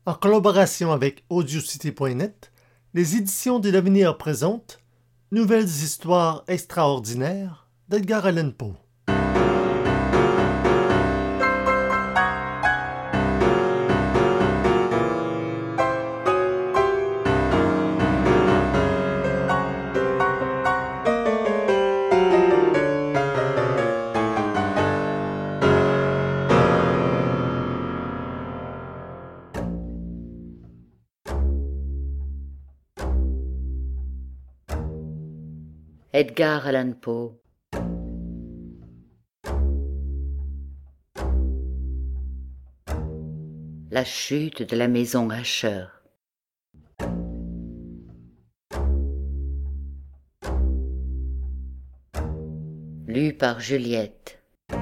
En collaboration avec Audiocité.net, les éditions de l'Avenir présentent Nouvelles histoires extraordinaires d'Edgar Allan Poe. Edgar Allan Poe. La chute de la maison Usher. Lu par Juliette.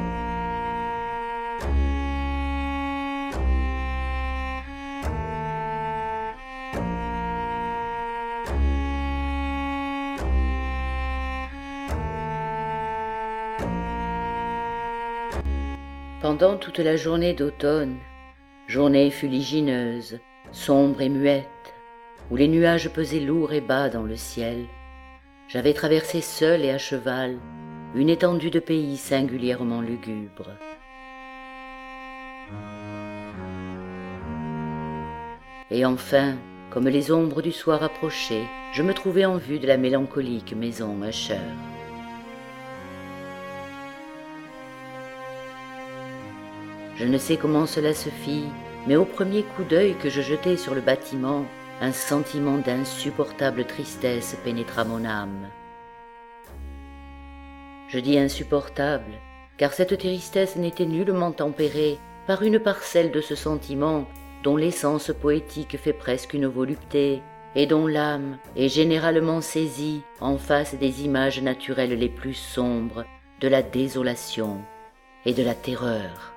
Pendant toute la journée d'automne, journée fuligineuse, sombre et muette, où les nuages pesaient lourds et bas dans le ciel, j'avais traversé seul et à cheval une étendue de pays singulièrement lugubre. Et enfin, comme les ombres du soir approchaient, je me trouvais en vue de la mélancolique maison Usher. Je ne sais comment cela se fit, mais au premier coup d'œil que je jetai sur le bâtiment, un sentiment d'insupportable tristesse pénétra mon âme. Je dis insupportable, car cette tristesse n'était nullement tempérée par une parcelle de ce sentiment dont l'essence poétique fait presque une volupté, et dont l'âme est généralement saisie en face des images naturelles les plus sombres, de la désolation et de la terreur.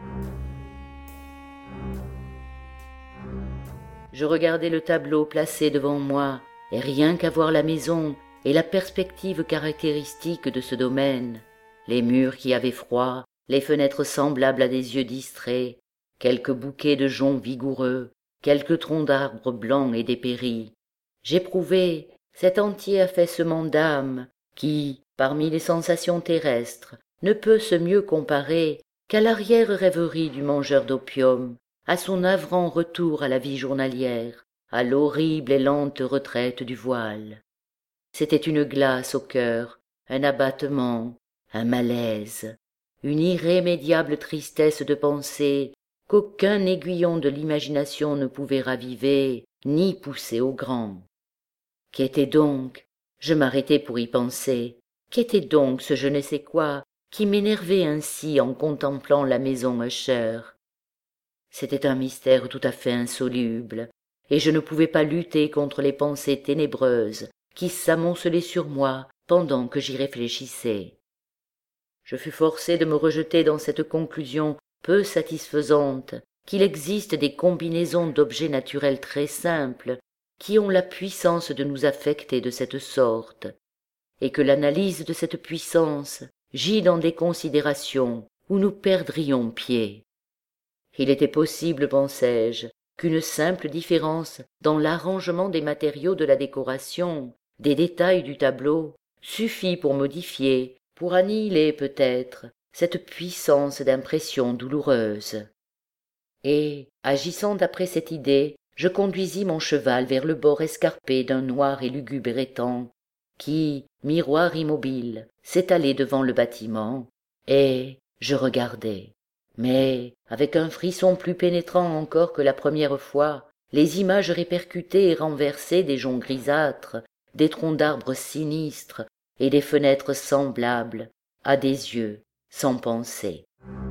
Je regardais le tableau placé devant moi, et rien qu'à voir la maison et la perspective caractéristique de ce domaine, les murs qui avaient froid, les fenêtres semblables à des yeux distraits, quelques bouquets de joncs vigoureux, quelques troncs d'arbres blancs et dépéris, j'éprouvais cet entier affaissement d'âme qui, parmi les sensations terrestres, ne peut se mieux comparer qu'à l'arrière-rêverie du mangeur d'opium, à son navrant retour à la vie journalière, à l'horrible et lente retraite du voile. C'était une glace au cœur, un abattement, un malaise, une irrémédiable tristesse de pensée qu'aucun aiguillon de l'imagination ne pouvait raviver ni pousser au grand. Qu'était donc, je m'arrêtai pour y penser, qu'était donc ce je ne sais quoi qui m'énervait ainsi en contemplant la maison Usher? C'était un mystère tout à fait insoluble, et je ne pouvais pas lutter contre les pensées ténébreuses qui s'amoncelaient sur moi pendant que j'y réfléchissais. Je fus forcé de me rejeter dans cette conclusion peu satisfaisante qu'il existe des combinaisons d'objets naturels très simples qui ont la puissance de nous affecter de cette sorte, et que l'analyse de cette puissance gît dans des considérations où nous perdrions pied. Il était possible, pensai-je, qu'une simple différence dans l'arrangement des matériaux de la décoration, des détails du tableau, suffit pour modifier, pour annihiler peut-être, cette puissance d'impression douloureuse. Et, agissant d'après cette idée, je conduisis mon cheval vers le bord escarpé d'un noir et lugubre étang, qui, miroir immobile, s'étalait devant le bâtiment, et je regardais. Mais, avec un frisson plus pénétrant encore que la première fois, les images répercutées et renversées des joncs grisâtres, des troncs d'arbres sinistres et des fenêtres semblables à des yeux sans pensée.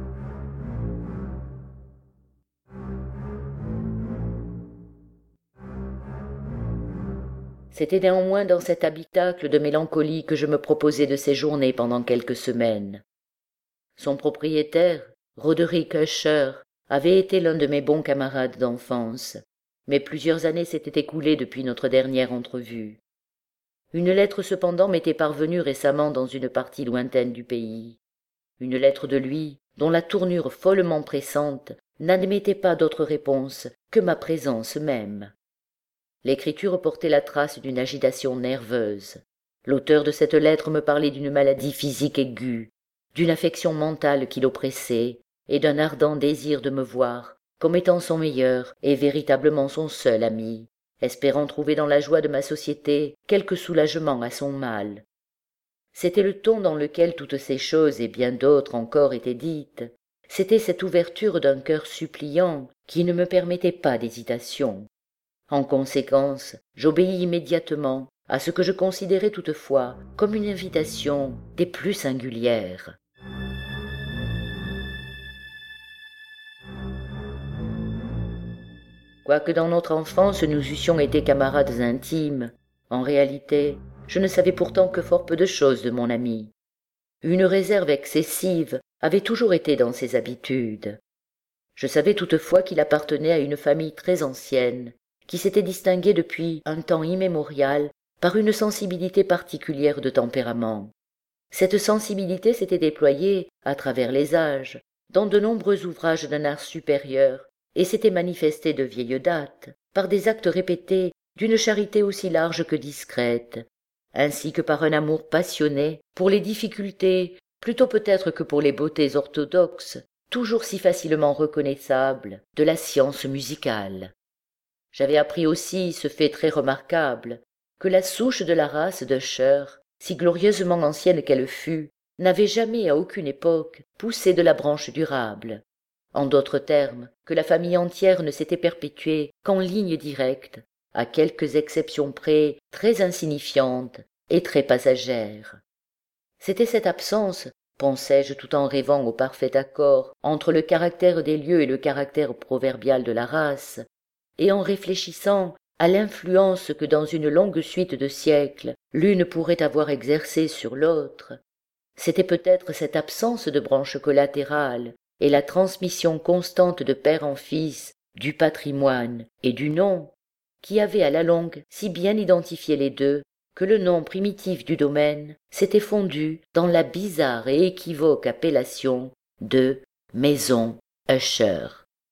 C'était néanmoins dans cet habitacle de mélancolie que je me proposais de séjourner pendant quelques semaines. Son propriétaire, Roderick Usher, avait été l'un de mes bons camarades d'enfance, mais plusieurs années s'étaient écoulées depuis notre dernière entrevue. Une lettre cependant m'était parvenue récemment dans une partie lointaine du pays, une lettre de lui dont la tournure follement pressante n'admettait pas d'autre réponse que ma présence même. L'écriture portait la trace d'une agitation nerveuse. L'auteur de cette lettre me parlait d'une maladie physique aiguë, d'une affection mentale qui l'oppressait, et d'un ardent désir de me voir comme étant son meilleur et véritablement son seul ami, espérant trouver dans la joie de ma société quelque soulagement à son mal. C'était le ton dans lequel toutes ces choses et bien d'autres encore étaient dites. C'était cette ouverture d'un cœur suppliant qui ne me permettait pas d'hésitation. En conséquence, j'obéis immédiatement à ce que je considérais toutefois comme une invitation des plus singulières. Quoique dans notre enfance nous eussions été camarades intimes, en réalité, je ne savais pourtant que fort peu de choses de mon ami. Une réserve excessive avait toujours été dans ses habitudes. Je savais toutefois qu'il appartenait à une famille très ancienne, qui s'était distinguée depuis un temps immémorial par une sensibilité particulière de tempérament. Cette sensibilité s'était déployée, à travers les âges, dans de nombreux ouvrages d'un art supérieur, et s'était manifestée de vieille date, par des actes répétés d'une charité aussi large que discrète, ainsi que par un amour passionné pour les difficultés, plutôt peut-être que pour les beautés orthodoxes, toujours si facilement reconnaissables, de la science musicale. J'avais appris aussi ce fait très remarquable, que la souche de la race d'Usher, si glorieusement ancienne qu'elle fût, n'avait jamais à aucune époque poussé de la branche durable. En d'autres termes, que la famille entière ne s'était perpétuée qu'en ligne directe, à quelques exceptions près très insignifiantes et très passagères. C'était cette absence, pensais-je tout en rêvant au parfait accord entre le caractère des lieux et le caractère proverbial de la race, et en réfléchissant à l'influence que dans une longue suite de siècles l'une pourrait avoir exercée sur l'autre, c'était peut-être cette absence de branche collatérale et la transmission constante de père en fils du patrimoine et du nom qui avaient à la longue si bien identifié les deux que le nom primitif du domaine s'était fondu dans la bizarre et équivoque appellation de maison Usher.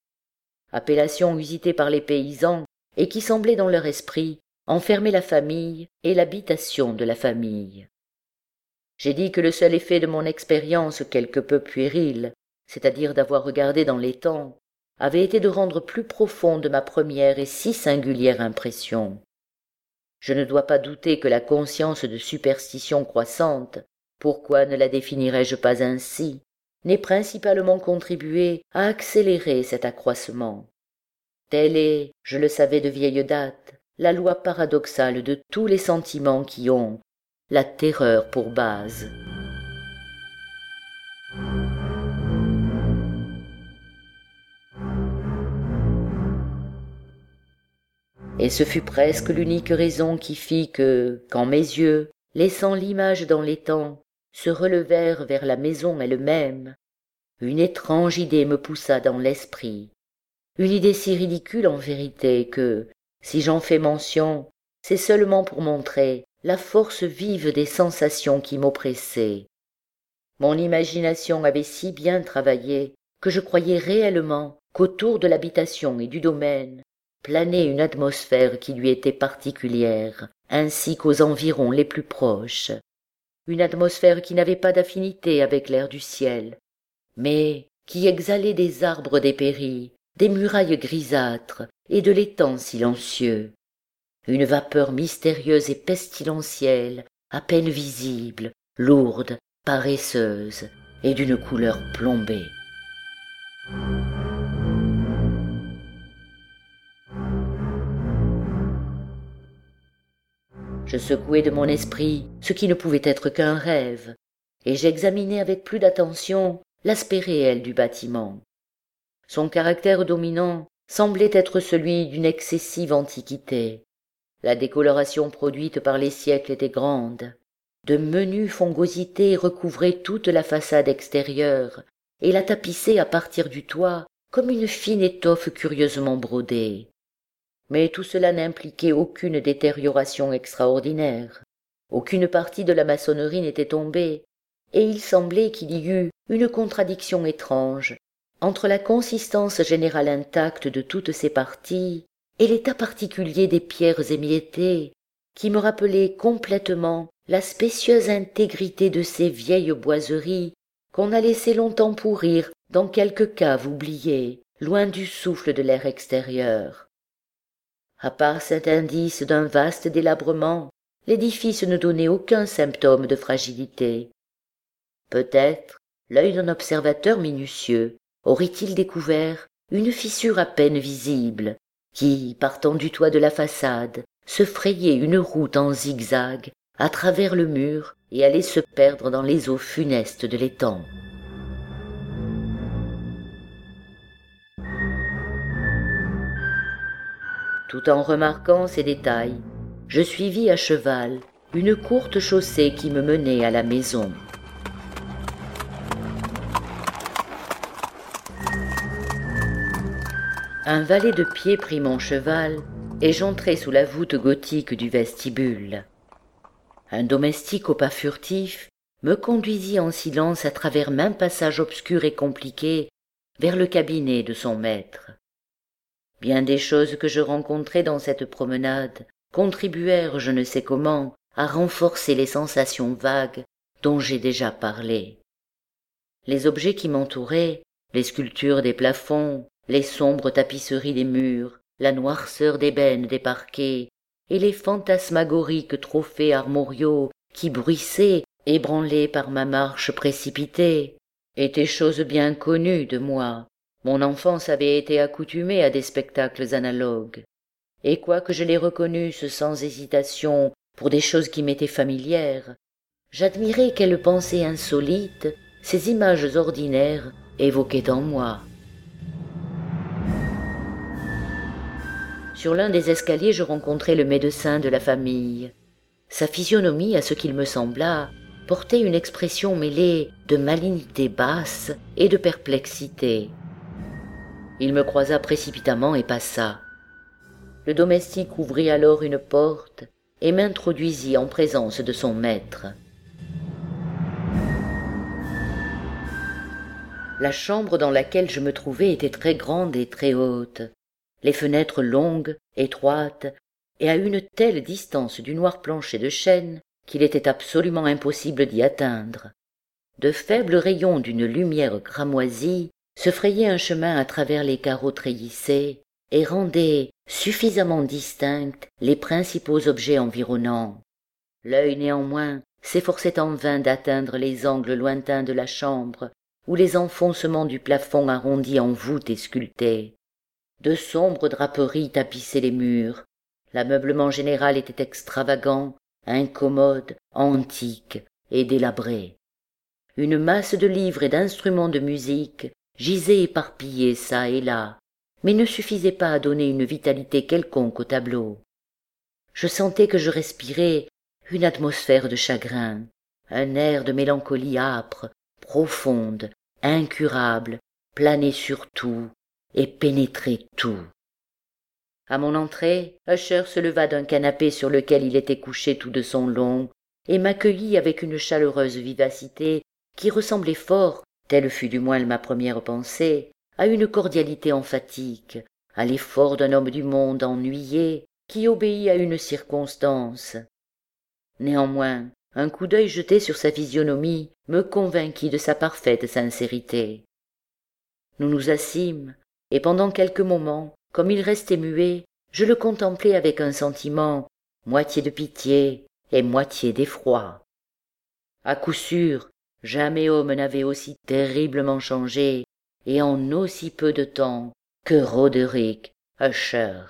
Appellation usitée par les paysans et qui semblait dans leur esprit enfermer la famille et l'habitation de la famille. J'ai dit que le seul effet de mon expérience quelque peu puérile, c'est-à-dire d'avoir regardé dans les temps, avait été de rendre plus profonde ma première et si singulière impression. Je ne dois pas douter que la conscience de superstition croissante, pourquoi ne la définirais-je pas ainsi, n'ait principalement contribué à accélérer cet accroissement. Telle est, je le savais de vieille date, la loi paradoxale de tous les sentiments qui ont la terreur pour base. Et ce fut presque l'unique raison qui fit que, quand mes yeux, laissant l'image dans les temps, se relevèrent vers la maison elle-même, une étrange idée me poussa dans l'esprit, une idée si ridicule en vérité que, si j'en fais mention, c'est seulement pour montrer la force vive des sensations qui m'oppressaient. Mon imagination avait si bien travaillé que je croyais réellement qu'autour de l'habitation et du domaine planait une atmosphère qui lui était particulière, ainsi qu'aux environs les plus proches, une atmosphère qui n'avait pas d'affinité avec l'air du ciel, mais qui exhalait des arbres dépéris, des murailles grisâtres et de l'étang silencieux, une vapeur mystérieuse et pestilentielle, à peine visible, lourde, paresseuse et d'une couleur plombée. Je secouai de mon esprit ce qui ne pouvait être qu'un rêve, et j'examinai avec plus d'attention l'aspect réel du bâtiment. Son caractère dominant semblait être celui d'une excessive antiquité. La décoloration produite par les siècles était grande. De menues fongosités recouvraient toute la façade extérieure et la tapissaient à partir du toit comme une fine étoffe curieusement brodée. Mais tout cela n'impliquait aucune détérioration extraordinaire. Aucune partie de la maçonnerie n'était tombée, et il semblait qu'il y eût une contradiction étrange Entre la consistance générale intacte de toutes ses parties et l'état particulier des pierres émiettées, qui me rappelait complètement la spécieuse intégrité de ces vieilles boiseries qu'on a laissé longtemps pourrir dans quelque cave oubliée, loin du souffle de l'air extérieur. À part cet indice d'un vaste délabrement, l'édifice ne donnait aucun symptôme de fragilité. Peut-être l'œil d'un observateur minutieux aurait-il découvert une fissure à peine visible, qui, partant du toit de la façade, se frayait une route en zigzag à travers le mur et allait se perdre dans les eaux funestes de l'étang. Tout en remarquant ces détails, je suivis à cheval une courte chaussée qui me menait à la maison. Un valet de pied prit mon cheval et j'entrai sous la voûte gothique du vestibule. Un domestique au pas furtif me conduisit en silence à travers maints passages obscurs et compliqués vers le cabinet de son maître. Bien des choses que je rencontrai dans cette promenade contribuèrent, je ne sais comment, à renforcer les sensations vagues dont j'ai déjà parlé. Les objets qui m'entouraient, les sculptures des plafonds, les sombres tapisseries des murs, la noirceur d'ébène des parquets, et les fantasmagoriques trophées armoriaux qui bruissaient, ébranlés par ma marche précipitée, étaient choses bien connues de moi. Mon enfance avait été accoutumée à des spectacles analogues, et quoique je les reconnusse sans hésitation pour des choses qui m'étaient familières, j'admirais quelle pensée insolite ces images ordinaires évoquaient en moi. Sur l'un des escaliers, je rencontrai le médecin de la famille. Sa physionomie, à ce qu'il me sembla, portait une expression mêlée de malignité basse et de perplexité. Il me croisa précipitamment et passa. Le domestique ouvrit alors une porte et m'introduisit en présence de son maître. La chambre dans laquelle je me trouvais était très grande et très haute, les fenêtres longues, étroites, et à une telle distance du noir plancher de chêne qu'il était absolument impossible d'y atteindre. De faibles rayons d'une lumière cramoisie se frayaient un chemin à travers les carreaux treillissés et rendaient suffisamment distincts les principaux objets environnants. L'œil néanmoins s'efforçait en vain d'atteindre les angles lointains de la chambre ou les enfoncements du plafond arrondi en voûte et sculpté. De sombres draperies tapissaient les murs. L'ameublement général était extravagant, incommode, antique et délabré. Une masse de livres et d'instruments de musique gisait éparpillée çà et là, mais ne suffisait pas à donner une vitalité quelconque au tableau. Je sentais que je respirais une atmosphère de chagrin, un air de mélancolie âpre, profonde, incurable, planait sur tout et pénétrait tout. À mon entrée, Usher se leva d'un canapé sur lequel il était couché tout de son long et m'accueillit avec une chaleureuse vivacité qui ressemblait fort, telle fut du moins ma première pensée, à une cordialité emphatique, à l'effort d'un homme du monde ennuyé qui obéit à une circonstance. Néanmoins, un coup d'œil jeté sur sa physionomie me convainquit de sa parfaite sincérité. Nous nous assîmes, et pendant quelques moments, comme il restait muet, je le contemplai avec un sentiment moitié de pitié et moitié d'effroi. À coup sûr, jamais homme n'avait aussi terriblement changé, et en aussi peu de temps, que Roderick Usher.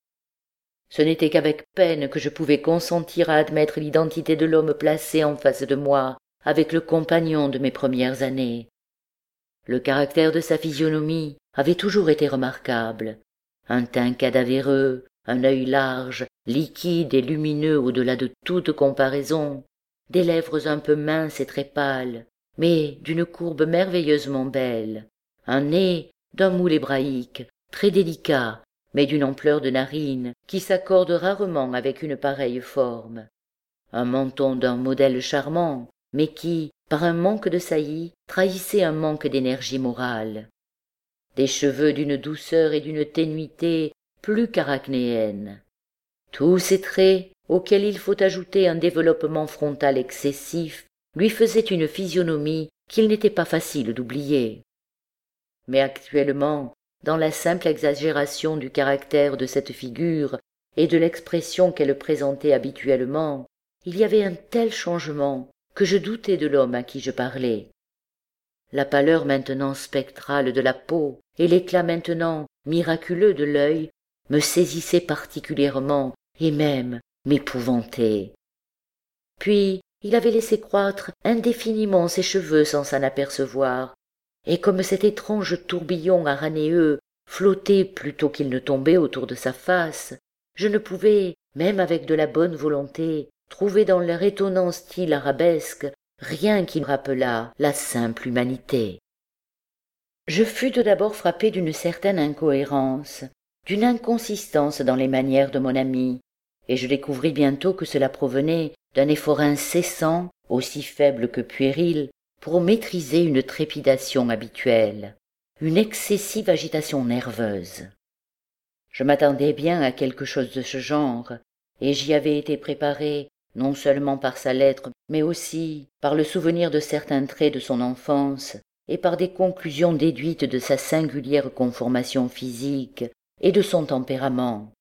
Ce n'était qu'avec peine que je pouvais consentir à admettre l'identité de l'homme placé en face de moi avec le compagnon de mes premières années. Le caractère de sa physionomie avait toujours été remarquable. Un teint cadavéreux, un œil large, liquide et lumineux au-delà de toute comparaison, des lèvres un peu minces et très pâles, mais d'une courbe merveilleusement belle, un nez d'un moule hébraïque, très délicat, mais d'une ampleur de narines qui s'accorde rarement avec une pareille forme, un menton d'un modèle charmant, mais qui, par un manque de saillie, trahissait un manque d'énergie morale. des cheveux d'une douceur et d'une ténuité plus qu'arachnéennes. Tous ces traits, auxquels il faut ajouter un développement frontal excessif, lui faisaient une physionomie qu'il n'était pas facile d'oublier. Mais actuellement, dans la simple exagération du caractère de cette figure et de l'expression qu'elle présentait habituellement, il y avait un tel changement que je doutais de l'homme à qui je parlais. La pâleur maintenant spectrale de la peau et l'éclat maintenant miraculeux de l'œil me saisissaient particulièrement et même m'épouvantaient. Puis il avait laissé croître indéfiniment ses cheveux sans s'en apercevoir, et comme cet étrange tourbillon aranéeux flottait plutôt qu'il ne tombait autour de sa face, je ne pouvais, même avec de la bonne volonté, trouver dans leur étonnant style arabesque rien qui me rappelât la simple humanité. Je fus tout d'abord frappé d'une certaine incohérence, d'une inconsistance dans les manières de mon ami, et je découvris bientôt que cela provenait d'un effort incessant, aussi faible que puéril, pour maîtriser une trépidation habituelle, une excessive agitation nerveuse. Je m'attendais bien à quelque chose de ce genre, et j'y avais été préparé non seulement par sa lettre, mais aussi par le souvenir de certains traits de son enfance et par des conclusions déduites de sa singulière conformation physique et de son tempérament.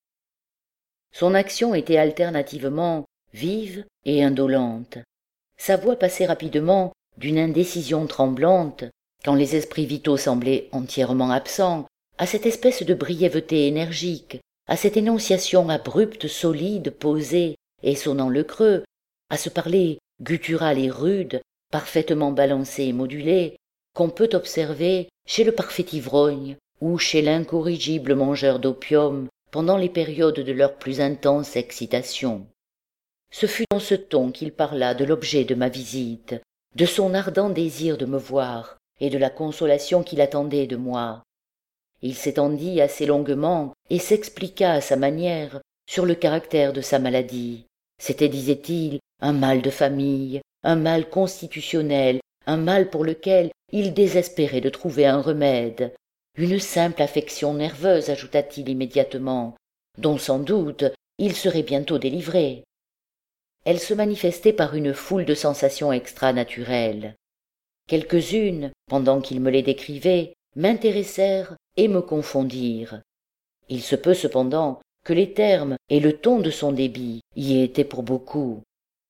Son action était alternativement vive et indolente. Sa voix passait rapidement d'une indécision tremblante, quand les esprits vitaux semblaient entièrement absents, à cette espèce de brièveté énergique, à cette énonciation abrupte, solide, posée et sonnant le creux, à ce parler guttural et rude, parfaitement balancé et modulé, qu'on peut observer chez le parfait ivrogne ou chez l'incorrigible mangeur d'opium pendant les périodes de leur plus intense excitation. Ce fut dans ce ton qu'il parla de l'objet de ma visite, de son ardent désir de me voir et de la consolation qu'il attendait de moi. Il s'étendit assez longuement et s'expliqua à sa manière sur le caractère de sa maladie. C'était, disait-il, un mal de famille, un mal constitutionnel, un mal pour lequel il désespérait de trouver un remède. Une simple affection nerveuse, ajouta-t-il immédiatement, dont sans doute il serait bientôt délivré. Elle se manifestait par une foule de sensations extra-naturelles. Quelques-unes, pendant qu'il me les décrivait, m'intéressèrent et me confondirent. Il se peut cependant que les termes et le ton de son débit y étaient pour beaucoup.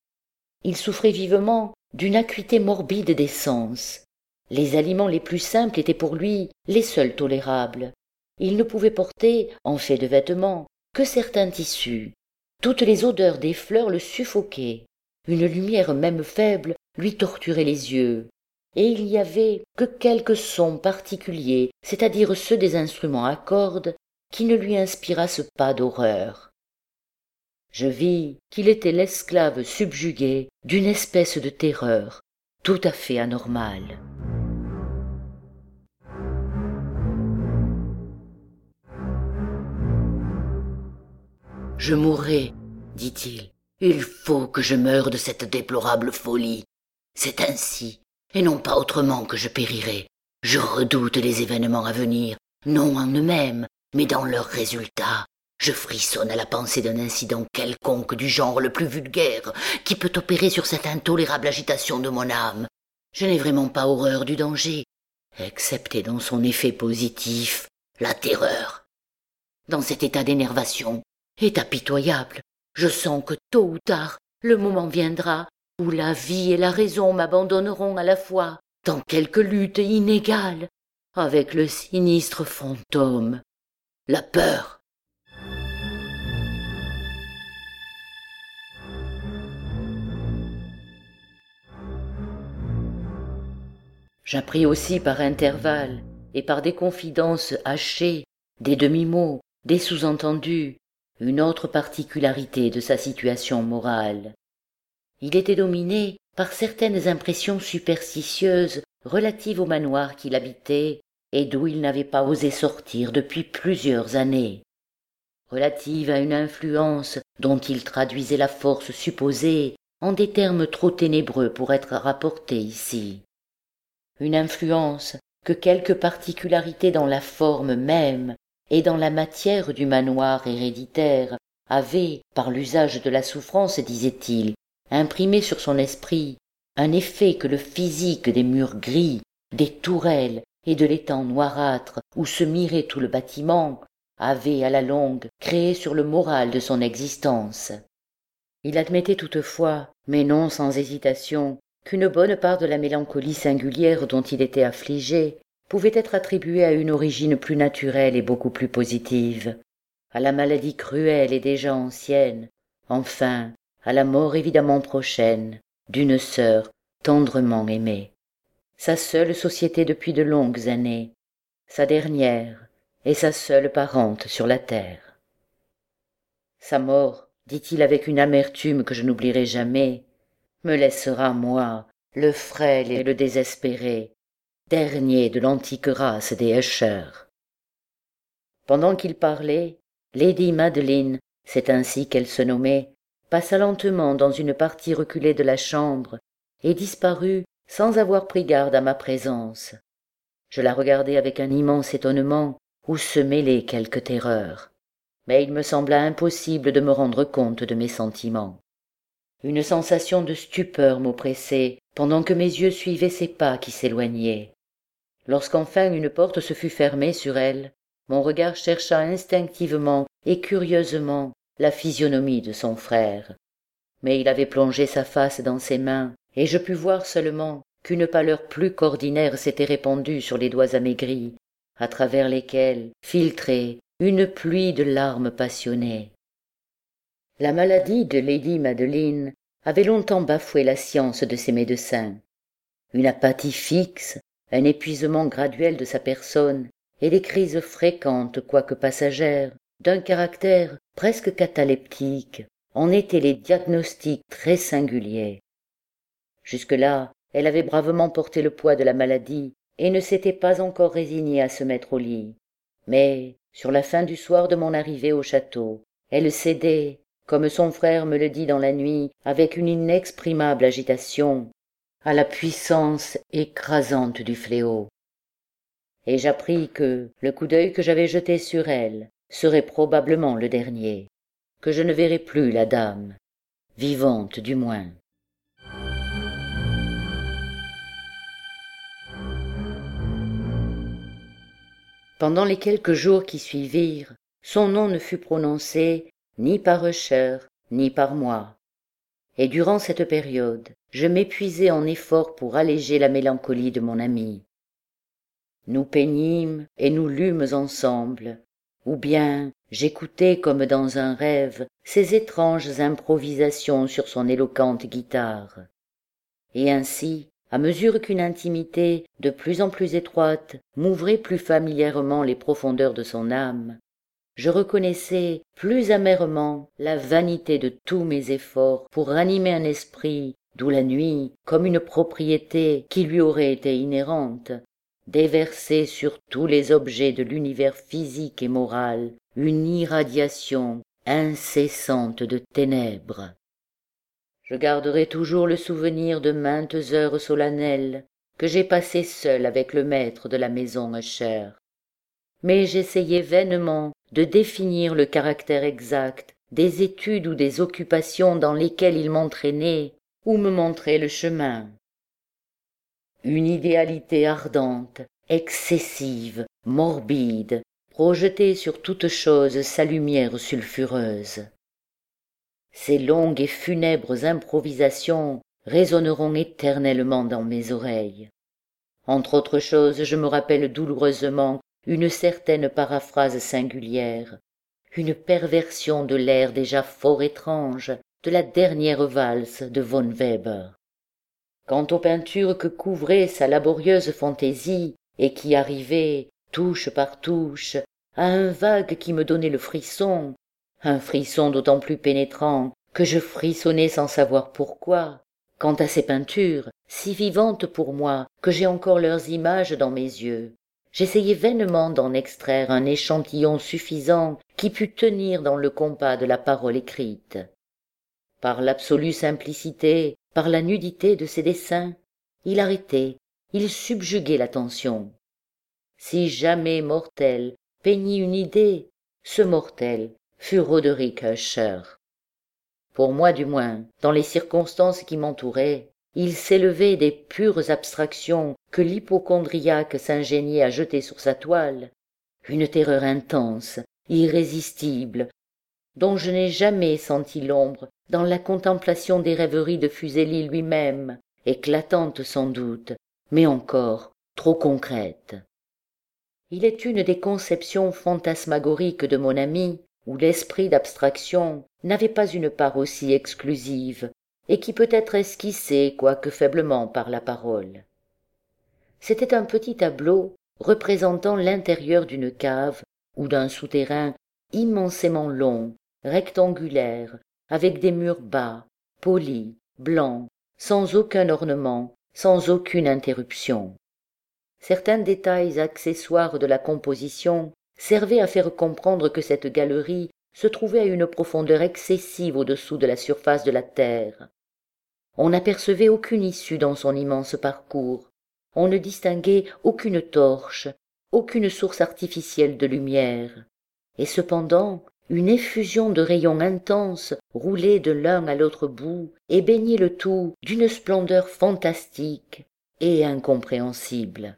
Il souffrait vivement d'une acuité morbide des sens. Les aliments les plus simples étaient pour lui les seuls tolérables. Il ne pouvait porter, en fait de vêtements, que certains tissus. Toutes les odeurs des fleurs le suffoquaient. Une lumière même faible lui torturait les yeux. Et il n'y avait que quelques sons particuliers, c'est-à-dire ceux des instruments à cordes, qui ne lui inspirassent pas d'horreur. Je vis qu'il était l'esclave subjugué d'une espèce de terreur tout à fait anormale. « Je mourrai, dit-il. Il faut que je meure de cette déplorable folie. C'est ainsi, et non pas autrement que je périrai. Je redoute les événements à venir, non en eux-mêmes, mais dans leurs résultats. Je frissonne à la pensée d'un incident quelconque du genre le plus vulgaire qui peut opérer sur cette intolérable agitation de mon âme. Je n'ai vraiment pas horreur du danger, excepté dans son effet positif, la terreur. Dans cet état d'énervation, état pitoyable, je sens que tôt ou tard, le moment viendra où la vie et la raison m'abandonneront à la fois dans quelque lutte inégale avec le sinistre fantôme, la peur. J'appris aussi par intervalles et par des confidences hachées, des demi-mots, des sous-entendus, une autre particularité de sa situation morale. Il était dominé par certaines impressions superstitieuses relatives au manoir qu'il habitait et d'où il n'avait pas osé sortir depuis plusieurs années, relatives à une influence dont il traduisait la force supposée en des termes trop ténébreux pour être rapportés ici. Une influence que quelques particularités dans la forme même et dans la matière du manoir héréditaire avaient, par l'usage de la souffrance, disait-il, imprimé sur son esprit un effet que le physique des murs gris, des tourelles et de l'étang noirâtre où se mirait tout le bâtiment avait à la longue créé sur le moral de son existence. Il admettait toutefois, mais non sans hésitation, qu'une bonne part de la mélancolie singulière dont il était affligé pouvait être attribuée à une origine plus naturelle et beaucoup plus positive, à la maladie cruelle et déjà ancienne, enfin à la mort évidemment prochaine d'une sœur tendrement aimée. Sa seule société depuis de longues années, sa dernière et sa seule parente sur la terre. Sa mort, dit-il avec une amertume que je n'oublierai jamais, me laissera, moi, le frêle et le désespéré, dernier de l'antique race des Usher. Pendant qu'il parlait, Lady Madeleine, c'est ainsi qu'elle se nommait, passa lentement dans une partie reculée de la chambre et disparut sans avoir pris garde à ma présence. Je la regardai avec un immense étonnement où se mêlait quelque terreur, mais il me sembla impossible de me rendre compte de mes sentiments. Une sensation de stupeur m'oppressait pendant que mes yeux suivaient ses pas qui s'éloignaient. Lorsqu'enfin une porte se fut fermée sur elle, mon regard chercha instinctivement et curieusement la physionomie de son frère. Mais il avait plongé sa face dans ses mains, et je pus voir seulement qu'une pâleur plus qu'ordinaire s'était répandue sur les doigts amaigris, à travers lesquels filtrait une pluie de larmes passionnées. La maladie de Lady Madeleine avait longtemps bafoué la science de ses médecins. Une apathie fixe, un épuisement graduel de sa personne et des crises fréquentes quoique passagères d'un caractère presque cataleptique en étaient les diagnostics très singuliers. Jusque-là, elle avait bravement porté le poids de la maladie et ne s'était pas encore résignée à se mettre au lit. Mais, sur la fin du soir de mon arrivée au château, elle cédait, comme son frère me le dit dans la nuit avec une inexprimable agitation, à la puissance écrasante du fléau. Et j'appris que le coup d'œil que j'avais jeté sur elle serait probablement le dernier, que je ne verrais plus la dame, vivante du moins. Pendant les quelques jours qui suivirent, son nom ne fut prononcé ni par Usher, ni par moi. Et durant cette période, je m'épuisai en efforts pour alléger la mélancolie de mon ami. Nous peignîmes et nous lûmes ensemble, ou bien j'écoutai comme dans un rêve ses étranges improvisations sur son éloquente guitare. Et ainsi, à mesure qu'une intimité de plus en plus étroite m'ouvrait plus familièrement les profondeurs de son âme, je reconnaissais plus amèrement la vanité de tous mes efforts pour ranimer un esprit d'où la nuit, comme une propriété qui lui aurait été inhérente, déversait sur tous les objets de l'univers physique et moral une irradiation incessante de ténèbres. Je garderai toujours le souvenir de maintes heures solennelles que j'ai passées seul avec le maître de la maison Usher. Mais j'essayai vainement de définir le caractère exact des études ou des occupations dans lesquelles il m'entraînait ou me montrait le chemin. Une idéalité ardente, excessive, morbide, projetait sur toute chose sa lumière sulfureuse. Ces longues et funèbres improvisations résonneront éternellement dans mes oreilles. Entre autres choses, je me rappelle douloureusement une certaine paraphrase singulière, une perversion de l'air déjà fort étrange de la dernière valse de von Weber. Quant aux peintures que couvrait sa laborieuse fantaisie et qui arrivaient, touche par touche, à un vague qui me donnait le frisson, un frisson d'autant plus pénétrant que je frissonnais sans savoir pourquoi. Quant à ces peintures, si vivantes pour moi que j'ai encore leurs images dans mes yeux, j'essayai vainement d'en extraire un échantillon suffisant qui pût tenir dans le compas de la parole écrite. Par l'absolue simplicité, par la nudité de ses dessins, il arrêtait, il subjuguait l'attention. Si jamais mortel peignit une idée, ce mortel fut Roderick Usher. Pour moi du moins, dans les circonstances qui m'entouraient, il s'élevait des pures abstractions que l'hypocondriaque s'ingéniait à jeter sur sa toile, une terreur intense, irrésistible, dont je n'ai jamais senti l'ombre dans la contemplation des rêveries de Fuseli lui-même, éclatantes sans doute, mais encore trop concrètes. Il est une des conceptions fantasmagoriques de mon ami, où l'esprit d'abstraction n'avait pas une part aussi exclusive, et qui peut être esquissée, quoique faiblement, par la parole. C'était un petit tableau représentant l'intérieur d'une cave ou d'un souterrain immensément long, rectangulaire, avec des murs bas, polis, blancs, sans aucun ornement, sans aucune interruption. Certains détails accessoires de la composition servaient à faire comprendre que cette galerie se trouvait à une profondeur excessive au-dessous de la surface de la terre. On n'apercevait aucune issue dans son immense parcours, on ne distinguait aucune torche, aucune source artificielle de lumière, et cependant une effusion de rayons intenses roulait de l'un à l'autre bout et baignait le tout d'une splendeur fantastique et incompréhensible.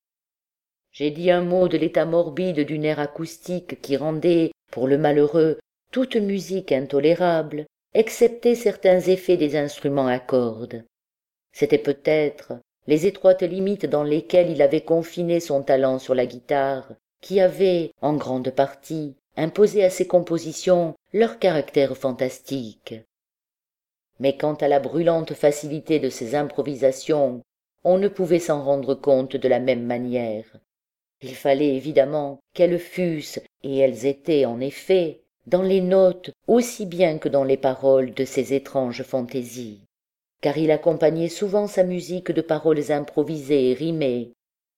J'ai dit un mot de l'état morbide d'une aire acoustique qui rendait, pour le malheureux, toute musique intolérable, excepté certains effets des instruments à cordes. C'étaient peut-être les étroites limites dans lesquelles il avait confiné son talent sur la guitare, qui avaient, en grande partie, imposé à ses compositions leur caractère fantastique. Mais quant à la brûlante facilité de ses improvisations, on ne pouvait s'en rendre compte de la même manière. Il fallait évidemment qu'elles fussent, et elles étaient en effet, dans les notes aussi bien que dans les paroles de ses étranges fantaisies, car il accompagnait souvent sa musique de paroles improvisées et rimées.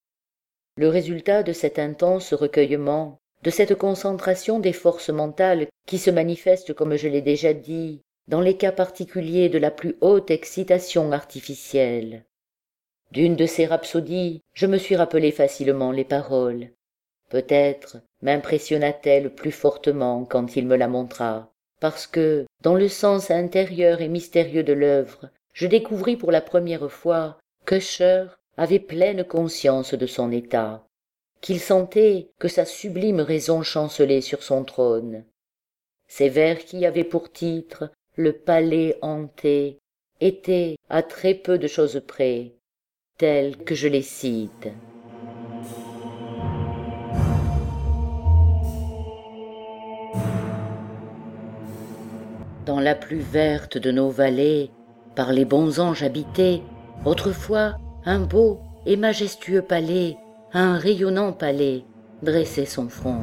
Le résultat de cet intense recueillement, de cette concentration des forces mentales qui se manifestent, comme je l'ai déjà dit, dans les cas particuliers de la plus haute excitation artificielle. D'une de ces rhapsodies, je me suis rappelé facilement les paroles. Peut-être m'impressionna-t-elle plus fortement quand il me la montra, parce que, dans le sens intérieur et mystérieux de l'œuvre, je découvris pour la première fois qu'Usher avait pleine conscience de son état, qu'il sentait que sa sublime raison chancelait sur son trône. Ces vers qui avaient pour titre « Le palais hanté » étaient, à très peu de choses près, tels que je les cite. Dans la plus verte de nos vallées, par les bons anges habités, autrefois un beau et majestueux palais, un rayonnant palais, dressait son front.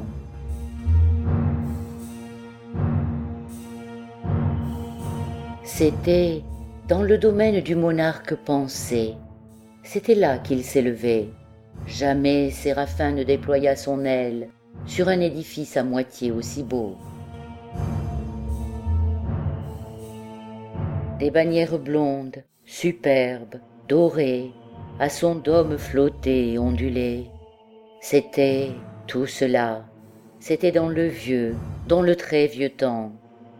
C'était dans le domaine du monarque pensé. C'était là qu'il s'élevait. Jamais Séraphin ne déploya son aile sur un édifice à moitié aussi beau. Des bannières blondes, superbes, dorées, à son dôme flotté et ondulé. C'était tout cela, c'était dans le vieux, dans le très vieux temps.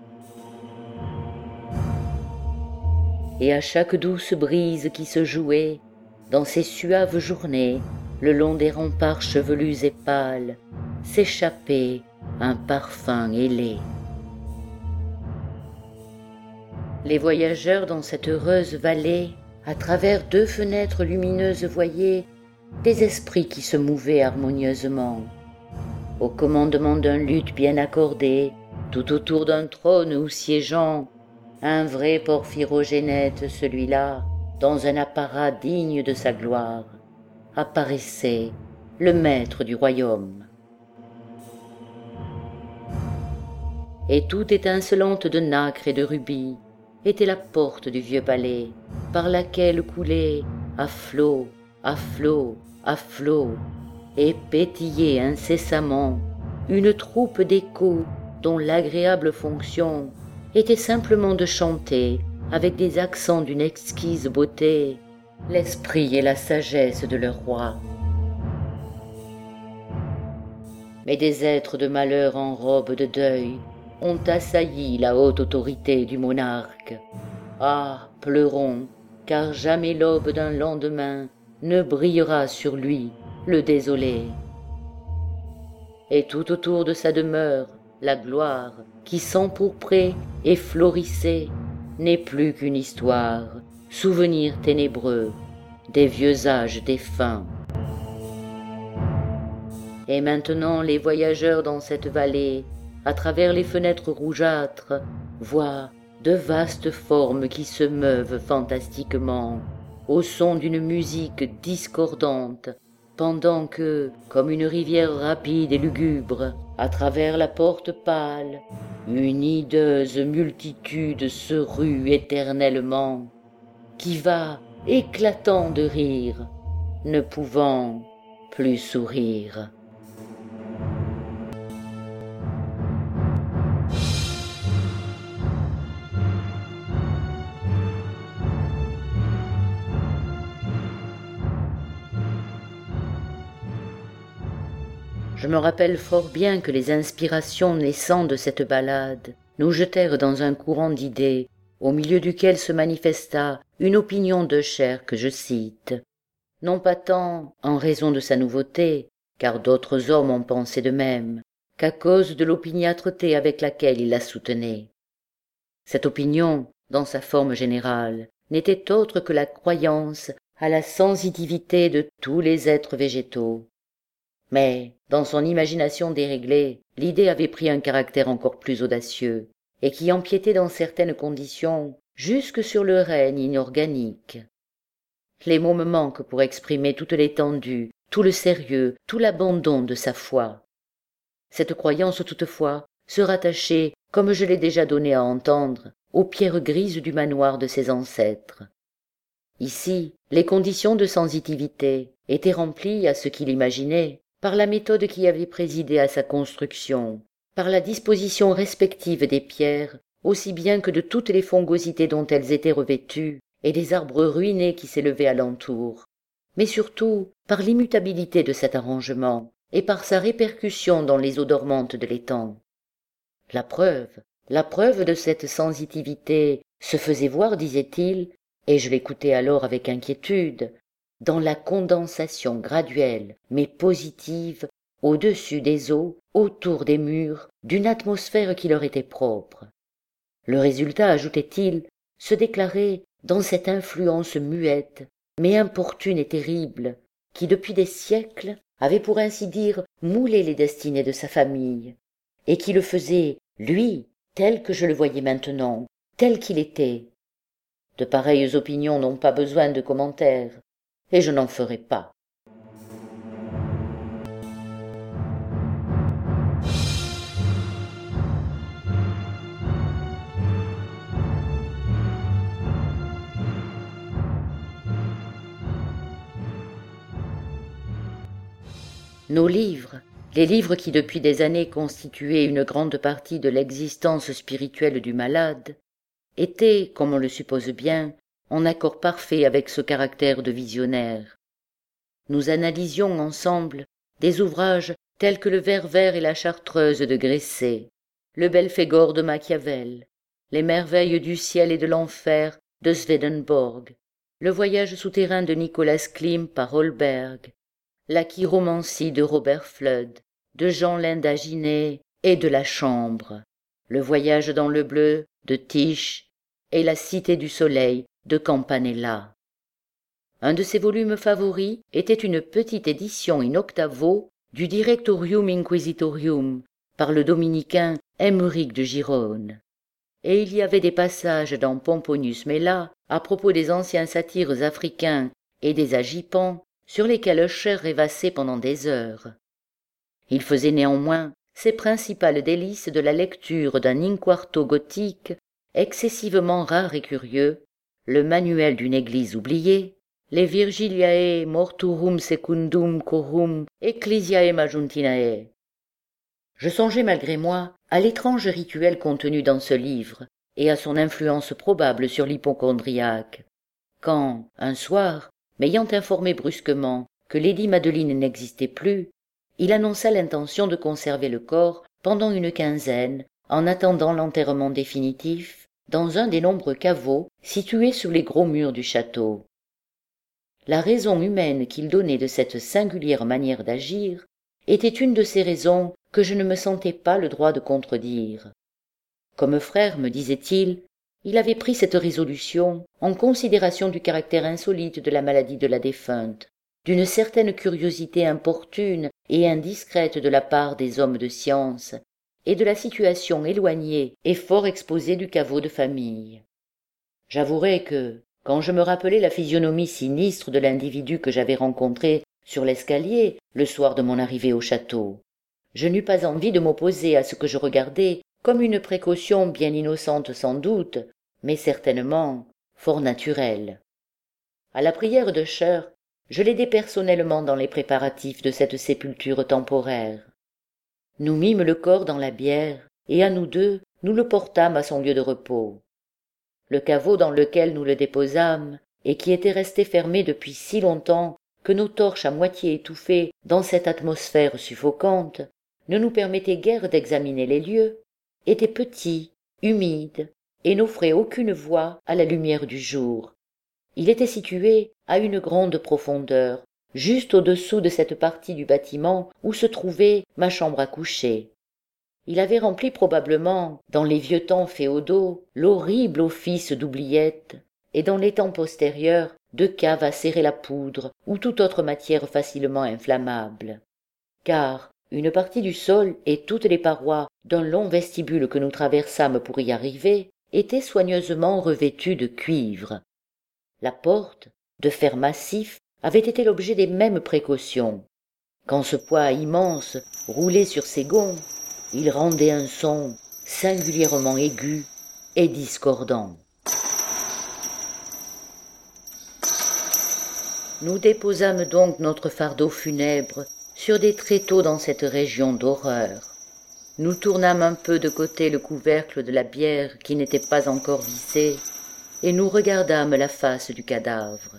Et à chaque douce brise qui se jouait, dans ces suaves journées, le long des remparts chevelus et pâles, s'échappait un parfum ailé. Les voyageurs dans cette heureuse vallée, à travers 2 fenêtres lumineuses voyaient des esprits qui se mouvaient harmonieusement. Au commandement d'un luth bien accordé, tout autour d'un trône où siégeant, un vrai Porphyrogénète celui-là, dans un apparat digne de sa gloire, apparaissait le maître du royaume. Et toute étincelante de nacre et de rubis était la porte du vieux palais, par laquelle coulait, à flot, à flot, à flot, et pétillait incessamment, une troupe d'échos dont l'agréable fonction était simplement de chanter, avec des accents d'une exquise beauté, l'esprit et la sagesse de leur roi. mais des êtres de malheur en robe de deuil ont assailli la haute autorité du monarque. Ah, pleurons, car jamais l'aube d'un lendemain ne brillera sur lui, le désolé. Et tout autour de sa demeure, la gloire, qui s'empourprait et florissait, n'est plus qu'une histoire, souvenir ténébreux des vieux âges défunts. Et maintenant les voyageurs dans cette vallée, à travers les fenêtres rougeâtres, voient de vastes formes qui se meuvent fantastiquement, au son d'une musique discordante, pendant que, comme une rivière rapide et lugubre, à travers la porte pâle, une hideuse multitude se rue éternellement, qui va éclatant de rire, ne pouvant plus sourire. Je me rappelle fort bien que les inspirations naissant de cette ballade nous jetèrent dans un courant d'idées, au milieu duquel se manifesta une opinion de chair que je cite, non pas tant en raison de sa nouveauté, car d'autres hommes ont pensé de même, qu'à cause de l'opiniâtreté avec laquelle il la soutenait. Cette opinion, dans sa forme générale, n'était autre que la croyance à la sensitivité de tous les êtres végétaux. Mais, dans son imagination déréglée, l'idée avait pris un caractère encore plus audacieux, et qui empiétait dans certaines conditions jusque sur le règne inorganique. Les mots me manquent pour exprimer toute l'étendue, tout le sérieux, tout l'abandon de sa foi. Cette croyance toutefois se rattachait, comme je l'ai déjà donné à entendre, aux pierres grises du manoir de ses ancêtres. Ici, les conditions de sensitivité étaient remplies à ce qu'il imaginait, par la méthode qui avait présidé à sa construction, par la disposition respective des pierres, aussi bien que de toutes les fongosités dont elles étaient revêtues, et des arbres ruinés qui s'élevaient alentour, mais surtout par l'immutabilité de cet arrangement, et par sa répercussion dans les eaux dormantes de l'étang. La preuve de cette sensitivité se faisait voir, disait-il, et je l'écoutais alors avec inquiétude, dans la condensation graduelle mais positive, au-dessus des eaux, autour des murs, d'une atmosphère qui leur était propre. Le résultat, ajoutait-il, se déclarait dans cette influence muette, mais importune et terrible, qui depuis des siècles avait pour ainsi dire moulé les destinées de sa famille, et qui le faisait, lui, tel que je le voyais maintenant, tel qu'il était. De pareilles opinions n'ont pas besoin de commentaires, et je n'en ferai pas. Nos livres, les livres qui depuis des années constituaient une grande partie de l'existence spirituelle du malade, étaient, comme on le suppose bien, en accord parfait avec ce caractère de visionnaire. Nous analysions ensemble des ouvrages tels que le Ver vert et la Chartreuse de Gresset, le Belphégor de Machiavel, les merveilles du ciel et de l'enfer de Swedenborg, le voyage souterrain de Nicolas Klim par Holberg, la chiromancie de Robert Fludd, de Jean Lindaginet et de La Chambre, le voyage dans le bleu de Tiche et la Cité du soleil de Campanella. Un de ses volumes favoris était une petite édition in octavo du Directorium Inquisitorium par le dominicain Aymeric de Girone. Et il y avait des passages dans Pomponius Mela à propos des anciens satyres africains et des agipans sur lesquels Usher rêvassait pendant des heures. Il faisait néanmoins ses principales délices de la lecture d'un in-quarto gothique excessivement rare et curieux, le manuel d'une église oubliée, les Virgiliae morturum secundum chorum ecclesiae majuntinae. Je songeais malgré moi à l'étrange rituel contenu dans ce livre et à son influence probable sur l'hypocondriaque, quand, un soir, m'ayant informé brusquement que lady Madeleine n'existait plus, il annonça l'intention de conserver le corps pendant une quinzaine, en attendant l'enterrement définitif, dans un des nombreux caveaux situés sous les gros murs du château. La raison humaine qu'il donnait de cette singulière manière d'agir était une de ces raisons que je ne me sentais pas le droit de contredire. Comme frère, me disait-il, il avait pris cette résolution en considération du caractère insolite de la maladie de la défunte, d'une certaine curiosité importune et indiscrète de la part des hommes de science, et de la situation éloignée et fort exposée du caveau de famille. J'avouerai que, quand je me rappelai la physionomie sinistre de l'individu que j'avais rencontré sur l'escalier le soir de mon arrivée au château, je n'eus pas envie de m'opposer à ce que je regardais comme une précaution bien innocente sans doute, mais certainement fort naturelle. À la prière de Scheur, je l'aidai personnellement dans les préparatifs de cette sépulture temporaire. Nous mîmes le corps dans la bière, et à nous deux, nous le portâmes à son lieu de repos. Le caveau dans lequel nous le déposâmes, et qui était resté fermé depuis si longtemps que nos torches à moitié étouffées dans cette atmosphère suffocante ne nous permettait guère d'examiner les lieux, était petit, humide, et n'offrait aucune voie à la lumière du jour. Il était situé à une grande profondeur, juste au-dessous de cette partie du bâtiment où se trouvait ma chambre à coucher. Il avait rempli probablement, dans les vieux temps féodaux, l'horrible office d'oubliette, et dans les temps postérieurs, de cave à serrer la poudre ou toute autre matière facilement inflammable. Car une partie du sol et toutes les parois d'un long vestibule que nous traversâmes pour y arriver étaient soigneusement revêtues de cuivre. La porte, de fer massif, avait été l'objet des mêmes précautions. Quand ce poids immense roulait sur ses gonds, il rendait un son singulièrement aigu et discordant. Nous déposâmes donc notre fardeau funèbre sur des tréteaux dans cette région d'horreur. Nous tournâmes un peu de côté le couvercle de la bière qui n'était pas encore vissé, et nous regardâmes la face du cadavre.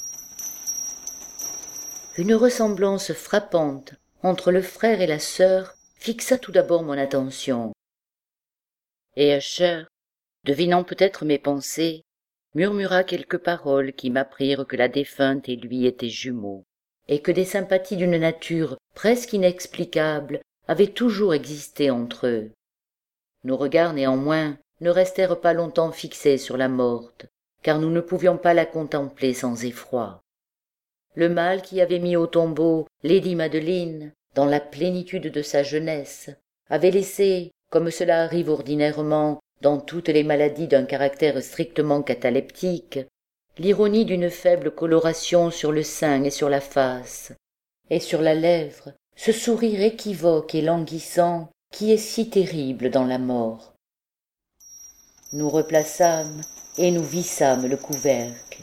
Une ressemblance frappante entre le frère et la sœur fixa tout d'abord mon attention. Et Usher, devinant peut-être mes pensées, murmura quelques paroles qui m'apprirent que la défunte et lui étaient jumeaux, et que des sympathies d'une nature presque inexplicable avaient toujours existé entre eux. Nos regards néanmoins ne restèrent pas longtemps fixés sur la morte, car nous ne pouvions pas la contempler sans effroi. Le mal qui avait mis au tombeau Lady Madeleine, dans la plénitude de sa jeunesse, avait laissé, comme cela arrive ordinairement dans toutes les maladies d'un caractère strictement cataleptique, l'ironie d'une faible coloration sur le sein et sur la face, et sur la lèvre, ce sourire équivoque et languissant qui est si terrible dans la mort. Nous replaçâmes et nous vissâmes le couvercle.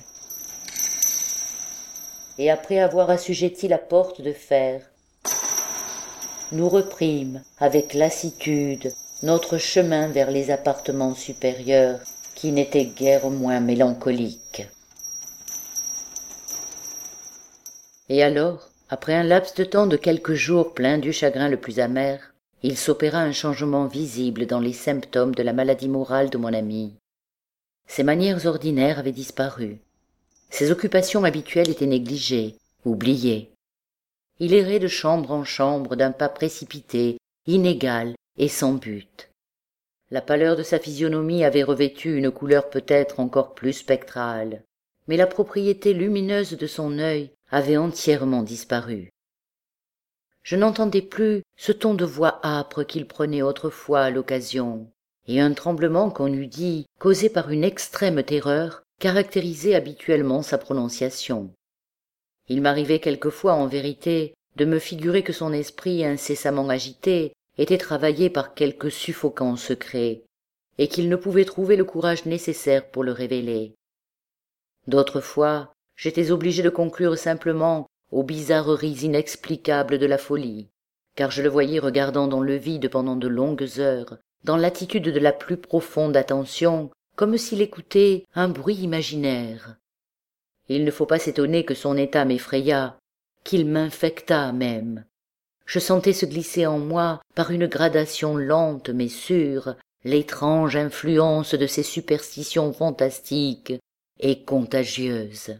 Et après avoir assujetti la porte de fer, nous reprîmes avec lassitude notre chemin vers les appartements supérieurs qui n'étaient guère moins mélancoliques. Et alors, après un laps de temps de quelques jours pleins du chagrin le plus amer, il s'opéra un changement visible dans les symptômes de la maladie morale de mon ami. Ses manières ordinaires avaient disparu. Ses occupations habituelles étaient négligées, oubliées. Il errait de chambre en chambre d'un pas précipité, inégal et sans but. La pâleur de sa physionomie avait revêtu une couleur peut-être encore plus spectrale, mais la propriété lumineuse de son œil avait entièrement disparu. Je n'entendais plus ce ton de voix âpre qu'il prenait autrefois à l'occasion, et un tremblement qu'on eût dit, causé par une extrême terreur, caractérisait habituellement sa prononciation. Il m'arrivait quelquefois, en vérité, de me figurer que son esprit incessamment agité était travaillé par quelque suffocant secret, et qu'il ne pouvait trouver le courage nécessaire pour le révéler. D'autres fois, j'étais obligé de conclure simplement aux bizarreries inexplicables de la folie, car je le voyais regardant dans le vide pendant de longues heures, dans l'attitude de la plus profonde attention, comme s'il écoutait un bruit imaginaire. Il ne faut pas s'étonner que son état m'effrayât, qu'il m'infectât même. je sentais se glisser en moi, par une gradation lente mais sûre, l'étrange influence de ces superstitions fantastiques et contagieuses.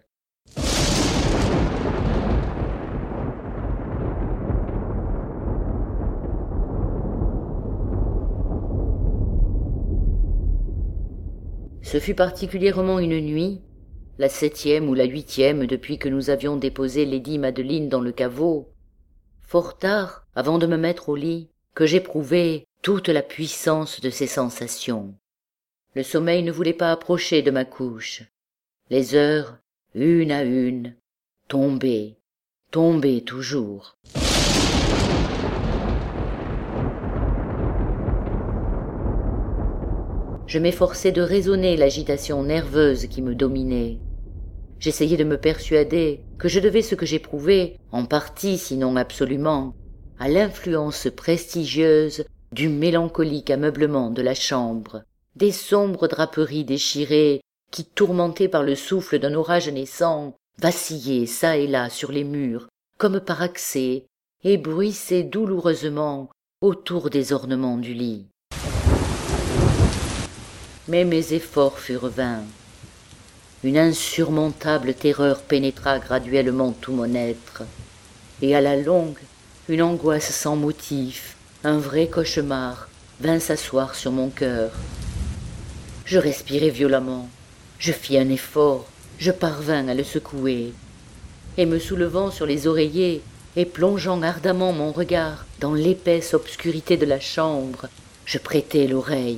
Ce fut particulièrement une nuit, la 7e ou la 8e depuis que nous avions déposé lady Madeleine dans le caveau, fort tard, avant de me mettre au lit, que j'éprouvai toute la puissance de ces sensations. Le sommeil ne voulait pas approcher de ma couche. Les heures, une à une, tombaient toujours. Je m'efforçais de raisonner l'agitation nerveuse qui me dominait. J'essayais de me persuader que je devais ce que j'éprouvais, en partie sinon absolument, à l'influence prestigieuse du mélancolique ameublement de la chambre, des sombres draperies déchirées qui, tourmentées par le souffle d'un orage naissant, vacillaient çà et là sur les murs, comme par accès, et bruissaient douloureusement autour des ornements du lit. Mais mes efforts furent vains. Une insurmontable terreur pénétra graduellement tout mon être, et à la longue, une angoisse sans motif, un vrai cauchemar, vint s'asseoir sur mon cœur. Je respirai violemment, je fis un effort, je parvins à le secouer, et me soulevant sur les oreillers et plongeant ardemment mon regard dans l'épaisse obscurité de la chambre, je prêtai l'oreille.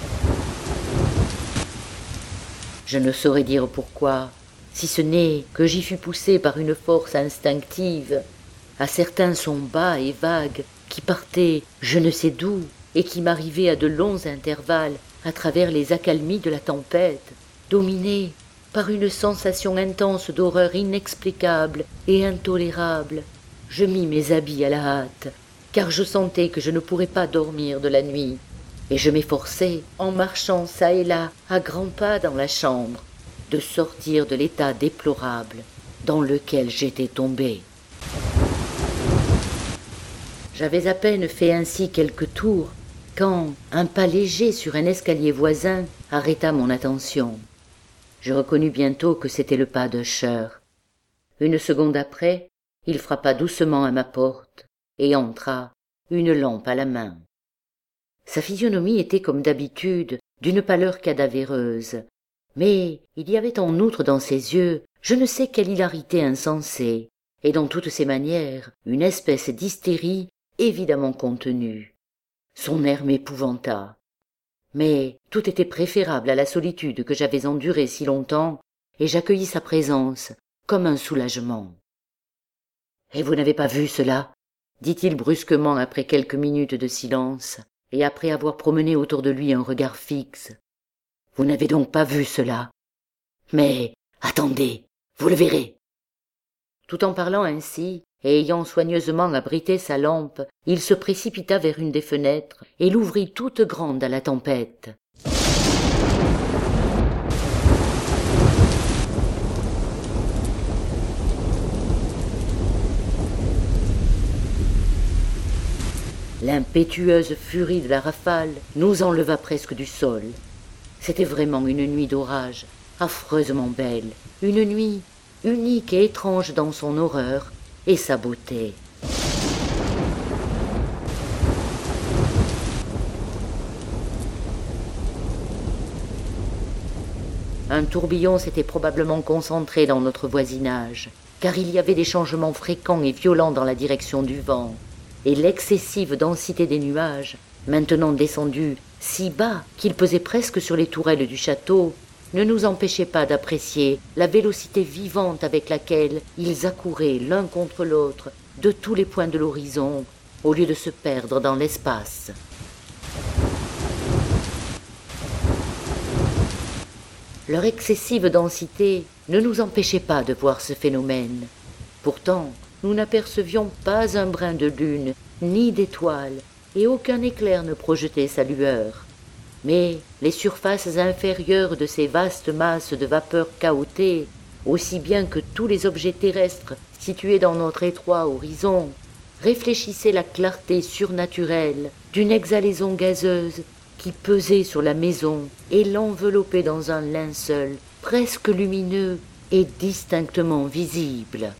Je ne saurais dire pourquoi, si ce n'est que j'y fus poussé par une force instinctive, à certains sons bas et vagues qui partaient je ne sais d'où et qui m'arrivaient à de longs intervalles à travers les accalmies de la tempête, dominé par une sensation intense d'horreur inexplicable et intolérable. Je mis mes habits à la hâte, car je sentais que je ne pourrais pas dormir de la nuit. Et je m'efforçais, en marchant çà et là, à grands pas dans la chambre, de sortir de l'état déplorable dans lequel j'étais tombé. J'avais à peine fait ainsi quelques tours, quand un pas léger sur un escalier voisin arrêta mon attention. Je reconnus bientôt que c'était le pas d'Usher. Une seconde après, il frappa doucement à ma porte, et entra, une lampe à la main. Sa physionomie était comme d'habitude d'une pâleur cadavéreuse, mais il y avait en outre dans ses yeux je ne sais quelle hilarité insensée, et dans toutes ses manières une espèce d'hystérie évidemment contenue. Son air m'épouvanta, mais tout était préférable à la solitude que j'avais endurée si longtemps, et j'accueillis sa présence comme un soulagement. « Et vous n'avez pas vu cela ?» dit-il brusquement après quelques minutes de silence, et après avoir promené autour de lui un regard fixe. « Vous n'avez donc pas vu cela? Mais attendez, vous le verrez. » Tout en parlant ainsi, et ayant soigneusement abrité sa lampe, il se précipita vers une des fenêtres et l'ouvrit toute grande à la tempête. L'impétueuse furie de la rafale nous enleva presque du sol. C'était vraiment une nuit d'orage, affreusement belle, une nuit unique et étrange dans son horreur et sa beauté. Un tourbillon s'était probablement concentré dans notre voisinage, car il y avait des changements fréquents et violents dans la direction du vent, et l'excessive densité des nuages, maintenant descendus si bas qu'ils pesaient presque sur les tourelles du château, ne nous empêchait pas d'apprécier la vélocité vivante avec laquelle ils accouraient l'un contre l'autre de tous les points de l'horizon, au lieu de se perdre dans l'espace. Leur excessive densité ne nous empêchait pas de voir ce phénomène. Pourtant, nous n'apercevions pas un brin de lune, ni d'étoile, et aucun éclair ne projetait sa lueur. Mais les surfaces inférieures de ces vastes masses de vapeur cahotées, aussi bien que tous les objets terrestres situés dans notre étroit horizon, réfléchissait la clarté surnaturelle d'une exhalaison gazeuse qui pesait sur la maison et l'enveloppait dans un linceul presque lumineux et distinctement visible.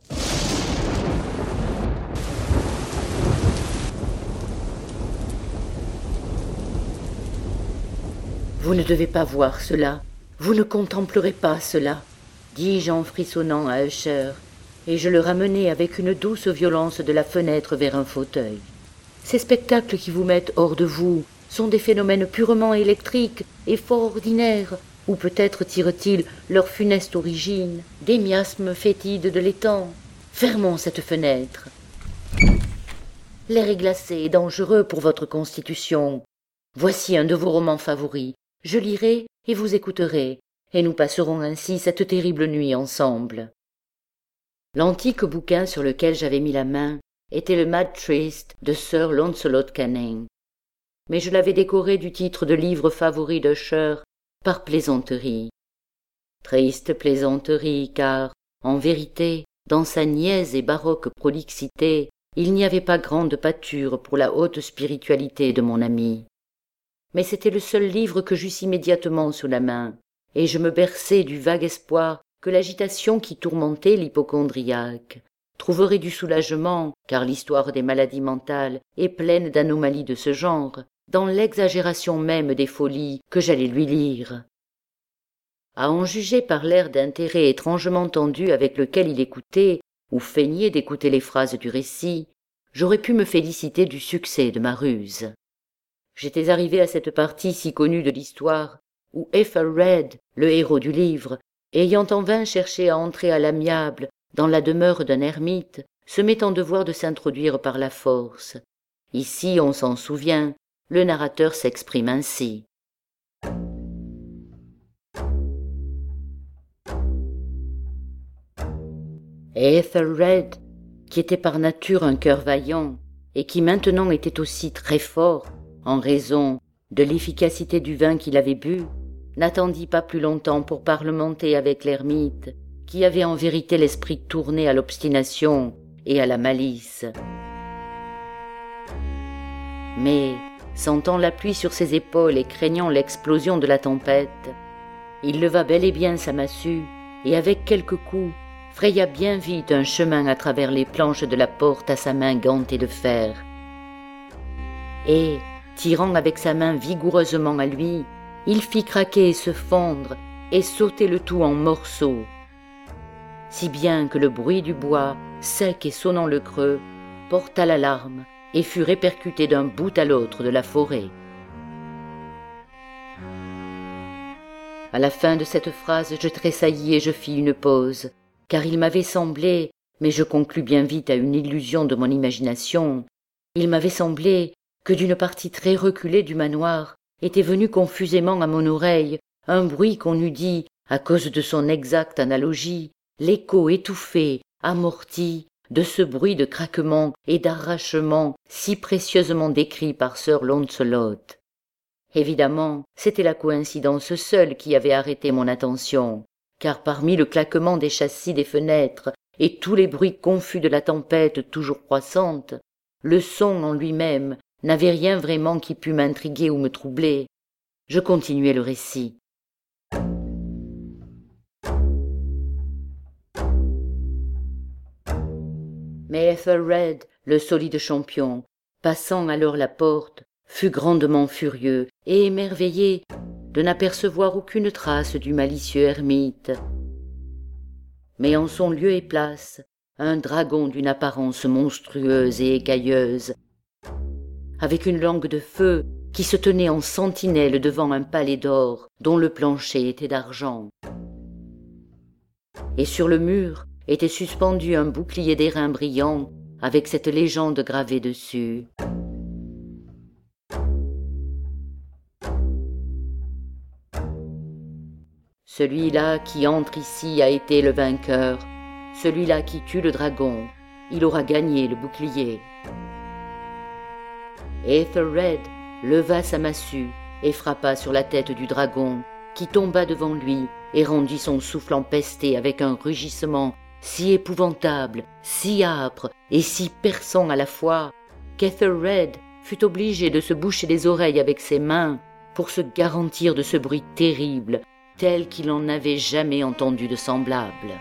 « Vous ne devez pas voir cela, vous ne contemplerez pas cela, » dis-je en frissonnant à Usher, et je le ramenai avec une douce violence de la fenêtre vers un fauteuil. Ces spectacles qui vous mettent hors de vous sont des phénomènes purement électriques et fort ordinaires, ou peut-être tirent-ils leur funeste origine des miasmes fétides de l'étang. Fermons cette fenêtre. L'air est glacé et dangereux pour votre constitution. Voici un de vos romans favoris. Je lirai et vous écouterez, et nous passerons ainsi cette terrible nuit ensemble. L'antique bouquin sur lequel j'avais mis la main était le Mad Trist de Sir Launcelot Canning, mais je l'avais décoré du titre de livre favori d'Usher par plaisanterie. Triste plaisanterie, car, en vérité, dans sa niaise et baroque prolixité, il n'y avait pas grande pâture pour la haute spiritualité de mon ami. Mais c'était le seul livre que j'eusse immédiatement sous la main, et je me berçai du vague espoir que l'agitation qui tourmentait l'hypocondriaque trouverait du soulagement, car l'histoire des maladies mentales est pleine d'anomalies de ce genre, dans l'exagération même des folies que j'allais lui lire. À en juger par l'air d'intérêt étrangement tendu avec lequel il écoutait, ou feignait d'écouter les phrases du récit, j'aurais pu me féliciter du succès de ma ruse. J'étais arrivé à cette partie si connue de l'histoire, où Ethelred, le héros du livre, ayant en vain cherché à entrer à l'amiable dans la demeure d'un ermite, se met en devoir de s'introduire par la force. Ici, on s'en souvient, le narrateur s'exprime ainsi. Ethelred, qui était par nature un cœur vaillant, et qui maintenant était aussi très fort, en raison de l'efficacité du vin qu'il avait bu, n'attendit pas plus longtemps pour parlementer avec l'ermite, qui avait en vérité l'esprit tourné à l'obstination et à la malice. Mais, sentant la pluie sur ses épaules et craignant l'explosion de la tempête, il leva bel et bien sa massue, et avec quelques coups, fraya bien vite un chemin à travers les planches de la porte à sa main gantée de fer. Et, tirant avec sa main vigoureusement à lui, il fit craquer et se fondre, et sauter le tout en morceaux, si bien que le bruit du bois, sec et sonnant le creux, porta l'alarme et fut répercuté d'un bout à l'autre de la forêt. À la fin de cette phrase, je tressaillis et je fis une pause, car il m'avait semblé, mais je conclus bien vite à une illusion de mon imagination, il m'avait semblé que d'une partie très reculée du manoir était venu confusément à mon oreille un bruit qu'on eût dit, à cause de son exacte analogie, l'écho étouffé, amorti, de ce bruit de craquement et d'arrachement si précieusement décrit par Sir Launcelot. Évidemment, c'était la coïncidence seule qui avait arrêté mon attention, car parmi le claquement des châssis des fenêtres et tous les bruits confus de la tempête toujours croissante, le son en lui-même n'avait rien vraiment qui pût m'intriguer ou me troubler. Je continuai le récit. Mais Ethelred, le solide champion, passant alors la porte, fut grandement furieux et émerveillé de n'apercevoir aucune trace du malicieux ermite. Mais en son lieu et place, un dragon d'une apparence monstrueuse et écailleuse, avec une langue de feu qui se tenait en sentinelle devant un palais d'or dont le plancher était d'argent. Et sur le mur était suspendu un bouclier d'airain brillant avec cette légende gravée dessus. Celui-là qui entre ici a été le vainqueur, celui-là qui tue le dragon, il aura gagné le bouclier. Ethelred leva sa massue et frappa sur la tête du dragon, qui tomba devant lui et rendit son souffle empesté avec un rugissement si épouvantable, si âpre et si perçant à la fois, qu'Ethelred fut obligé de se boucher les oreilles avec ses mains pour se garantir de ce bruit terrible, tel qu'il n'en avait jamais entendu de semblable.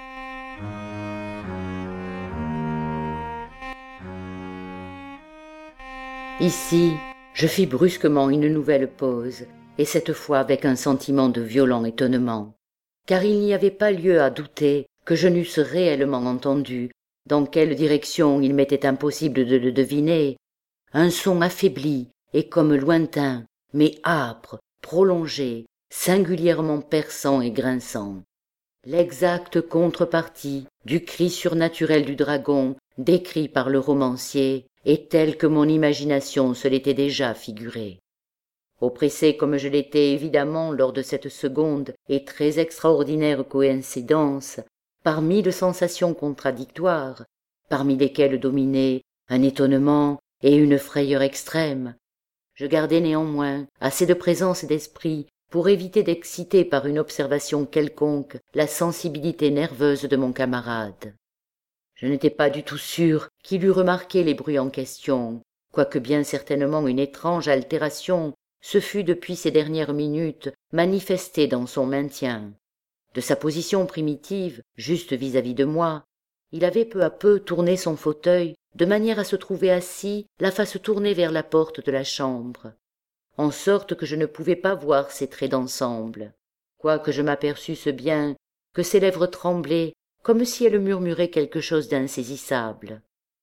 Ici, je fis brusquement une nouvelle pause, et cette fois avec un sentiment de violent étonnement, car il n'y avait pas lieu à douter que je n'eusse réellement entendu, dans quelle direction il m'était impossible de le deviner, un son affaibli et comme lointain, mais âpre, prolongé, singulièrement perçant et grinçant. L'exacte contrepartie du cri surnaturel du dragon décrit par le romancier et tel que mon imagination se l'était déjà figuré. Oppressé comme je l'étais évidemment lors de cette seconde et très extraordinaire coïncidence, par 1000 sensations contradictoires, parmi lesquelles dominaient un étonnement et une frayeur extrême, je gardai néanmoins assez de présence d'esprit pour éviter d'exciter par une observation quelconque la sensibilité nerveuse de mon camarade. Je n'étais pas du tout sûr qu'il eût remarqué les bruits en question, quoique bien certainement une étrange altération se fût depuis ces dernières minutes manifestée dans son maintien. De sa position primitive, juste vis-à-vis de moi, il avait peu à peu tourné son fauteuil de manière à se trouver assis, la face tournée vers la porte de la chambre, en sorte que je ne pouvais pas voir ses traits d'ensemble, quoique je m'aperçusse bien que ses lèvres tremblaient comme si elles murmuraient quelque chose d'insaisissable.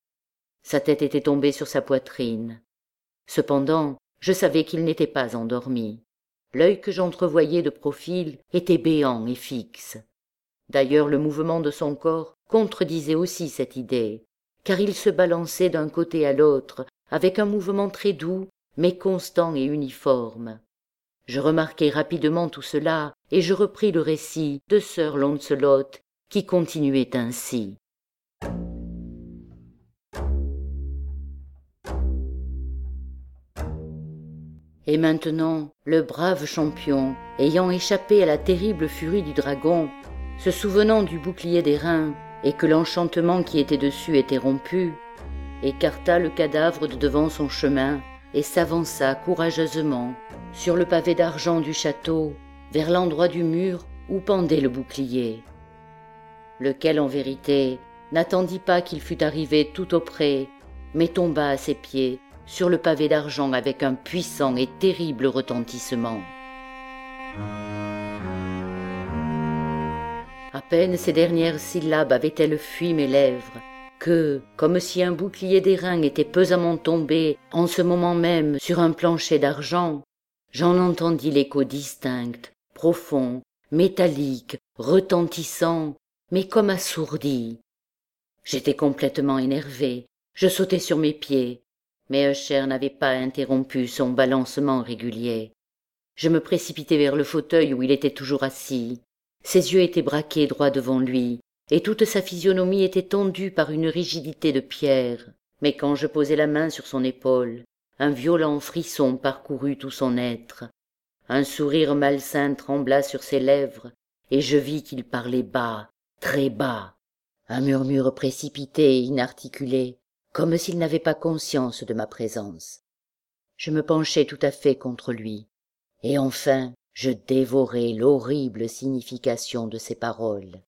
Sa tête était tombée sur sa poitrine. Cependant, je savais qu'il n'était pas endormi. L'œil que j'entrevoyais de profil était béant et fixe. D'ailleurs, le mouvement de son corps contredisait aussi cette idée, car il se balançait d'un côté à l'autre avec un mouvement très doux, mais constant et uniforme. Je remarquai rapidement tout cela, et je repris le récit de Sir Launcelot, qui continuait ainsi. Et maintenant, le brave champion, ayant échappé à la terrible furie du dragon, se souvenant du bouclier d'airain, et que l'enchantement qui était dessus était rompu, écarta le cadavre de devant son chemin, et s'avança courageusement sur le pavé d'argent du château, vers l'endroit du mur où pendait le bouclier, lequel en vérité n'attendit pas qu'il fût arrivé tout auprès, mais tomba à ses pieds sur le pavé d'argent avec un puissant et terrible retentissement. À peine ces dernières syllabes avaient-elles fui mes lèvres, que, comme si un bouclier d'airain était pesamment tombé en ce moment même sur un plancher d'argent, j'en entendis l'écho distinct, profond, métallique, retentissant, mais comme assourdi. J'étais complètement énervé, je sautai sur mes pieds, mais Usher n'avait pas interrompu son balancement régulier. Je me précipitai vers le fauteuil où il était toujours assis. Ses yeux étaient braqués droit devant lui, et toute sa physionomie était tendue par une rigidité de pierre. Mais quand je posai la main sur son épaule, un violent frisson parcourut tout son être. Un sourire malsain trembla sur ses lèvres, et je vis qu'il parlait bas, très bas. Un murmure précipité et inarticulé, comme s'il n'avait pas conscience de ma présence. Je me penchai tout à fait contre lui, et enfin je dévorai l'horrible signification de ses paroles.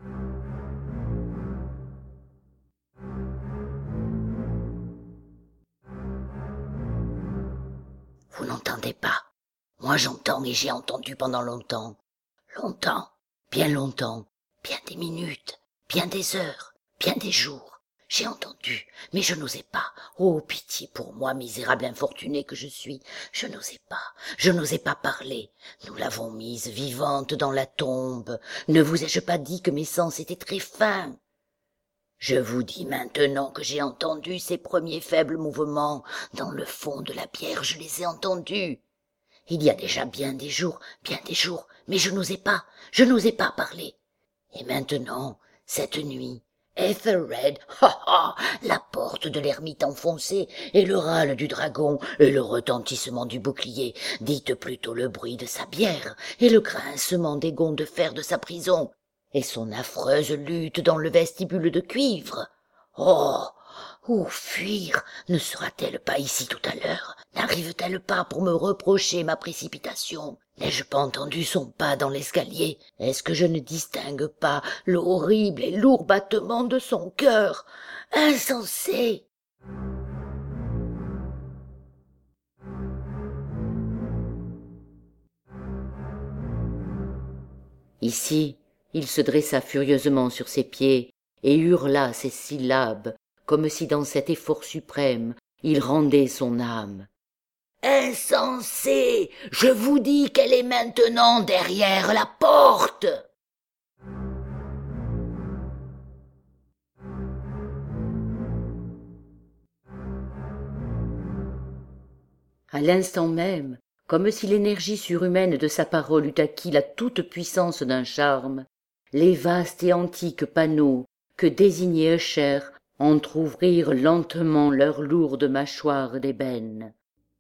Vous n'entendez pas? Moi j'entends et j'ai entendu pendant longtemps. Longtemps, bien des minutes, bien des heures, bien des jours. J'ai entendu, mais je n'osais pas. Oh, pitié pour moi, misérable infortuné que je suis. Je n'osais pas parler. Nous l'avons mise vivante dans la tombe. Ne vous ai-je pas dit que mes sens étaient très fins? Je vous dis maintenant que j'ai entendu ces premiers faibles mouvements. Dans le fond de la bière, je les ai entendus. Il y a déjà bien des jours, mais je n'osais pas parler. Et maintenant, cette nuit, Ethelred, la porte de l'ermite enfoncée, et le râle du dragon, et le retentissement du bouclier, dites plutôt le bruit de sa bière, et le grincement des gonds de fer de sa prison. et son affreuse lutte dans le vestibule de cuivre. Oh, où fuir? Ne sera-t-elle pas ici tout à l'heure? N'arrive-t-elle pas pour me reprocher ma précipitation? N'ai-je pas entendu son pas dans l'escalier? Est-ce que je ne distingue pas le horrible et lourd battement de son cœur? Insensé! Ici, il se dressa furieusement sur ses pieds et hurla ces syllabes, comme si dans cet effort suprême, il rendait son âme. Insensé! Je vous dis qu'elle est maintenant derrière la porte! À l'instant même, comme si l'énergie surhumaine de sa parole eût acquis la toute-puissance d'un charme, les vastes et antiques panneaux que désignait Usher entr'ouvrirent lentement leurs lourdes mâchoires d'ébène.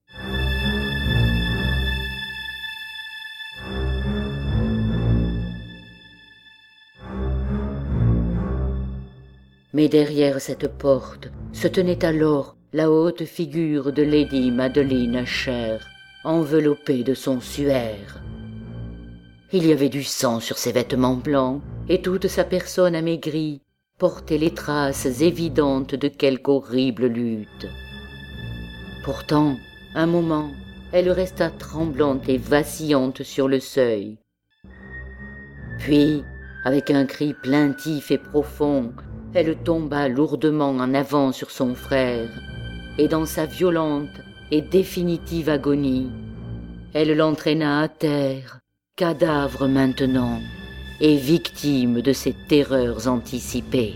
Mais derrière cette porte se tenait alors la haute figure de Lady Madeleine Usher, enveloppée de son suaire. Il y avait du sang sur ses vêtements blancs, et toute sa personne amaigrie portait les traces évidentes de quelque horrible lutte. Pourtant, un moment, elle resta tremblante et vacillante sur le seuil. Puis, avec un cri plaintif et profond, elle tomba lourdement en avant sur son frère, et dans sa violente et définitive agonie, elle l'entraîna à terre, cadavre maintenant, et victime de ses terreurs anticipées.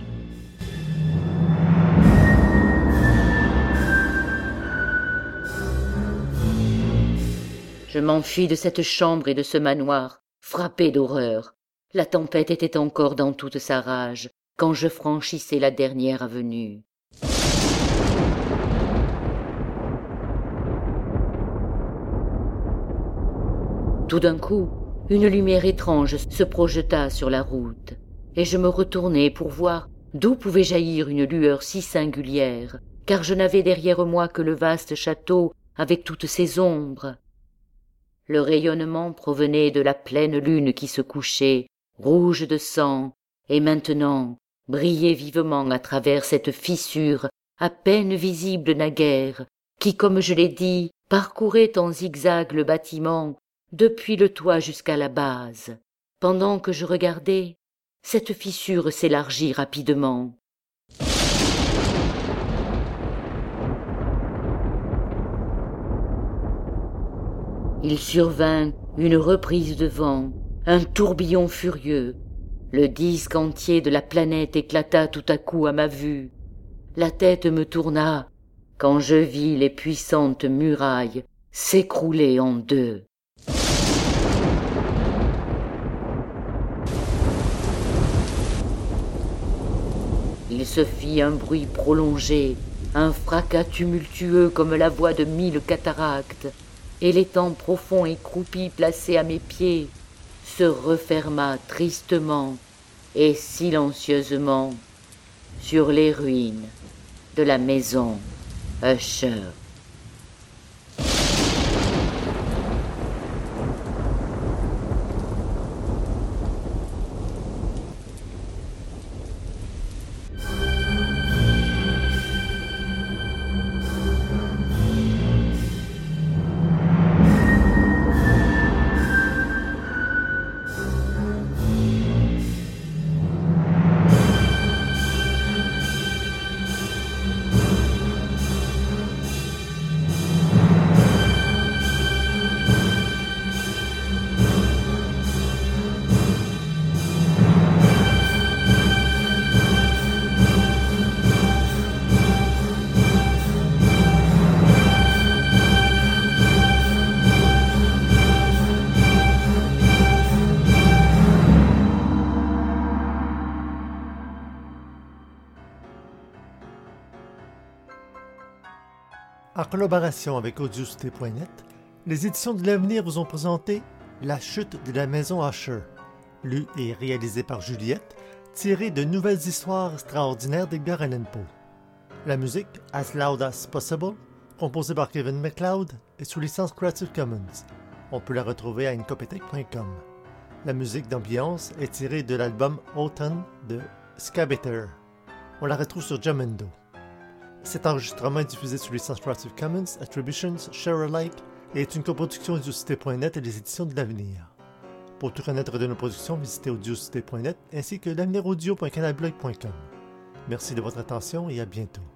Je m'enfuis de cette chambre et de ce manoir, frappé d'horreur. La tempête était encore dans toute sa rage, quand je franchissais la dernière avenue. Tout d'un coup, une lumière étrange se projeta sur la route, et je me retournai pour voir d'où pouvait jaillir une lueur si singulière, car je n'avais derrière moi que le vaste château avec toutes ses ombres. Le rayonnement provenait de la pleine lune qui se couchait, rouge de sang, et maintenant brillait vivement à travers cette fissure à peine visible naguère, qui, comme je l'ai dit, parcourait en zigzag le bâtiment, depuis le toit jusqu'à la base. Pendant que je regardais, cette fissure s'élargit rapidement. Il survint une reprise de vent, un tourbillon furieux. Le disque entier de la planète éclata tout à coup à ma vue. La tête me tourna quand je vis les puissantes murailles s'écrouler en deux. Il se fit un bruit prolongé, un fracas tumultueux comme la voix de 1000 cataractes, et l'étang profond et croupi placé à mes pieds se referma tristement et silencieusement sur les ruines de la maison Usher. En collaboration avec Audiocité.net, les éditions de l'Avenir vous ont présenté La chute de la maison Usher, lu et réalisé par Juliette, tiré de Nouvelles histoires extraordinaires d'Edgar Allan Poe. La musique, As Loud as Possible, composée par Kevin MacLeod, est sous licence Creative Commons. On peut la retrouver à incopetech.com. La musique d'ambiance est tirée de l'album Autumn de Scabetter. On la retrouve sur Jamendo. Cet enregistrement est diffusé sous licence Creative Commons, Attributions, Share Alike et est une coproduction audiocité.net et les éditions de l'Avenir. Pour tout connaître de nos productions, visitez audiocité.net ainsi que l'aveniraudio.canalblog.com. Merci de votre attention et à bientôt.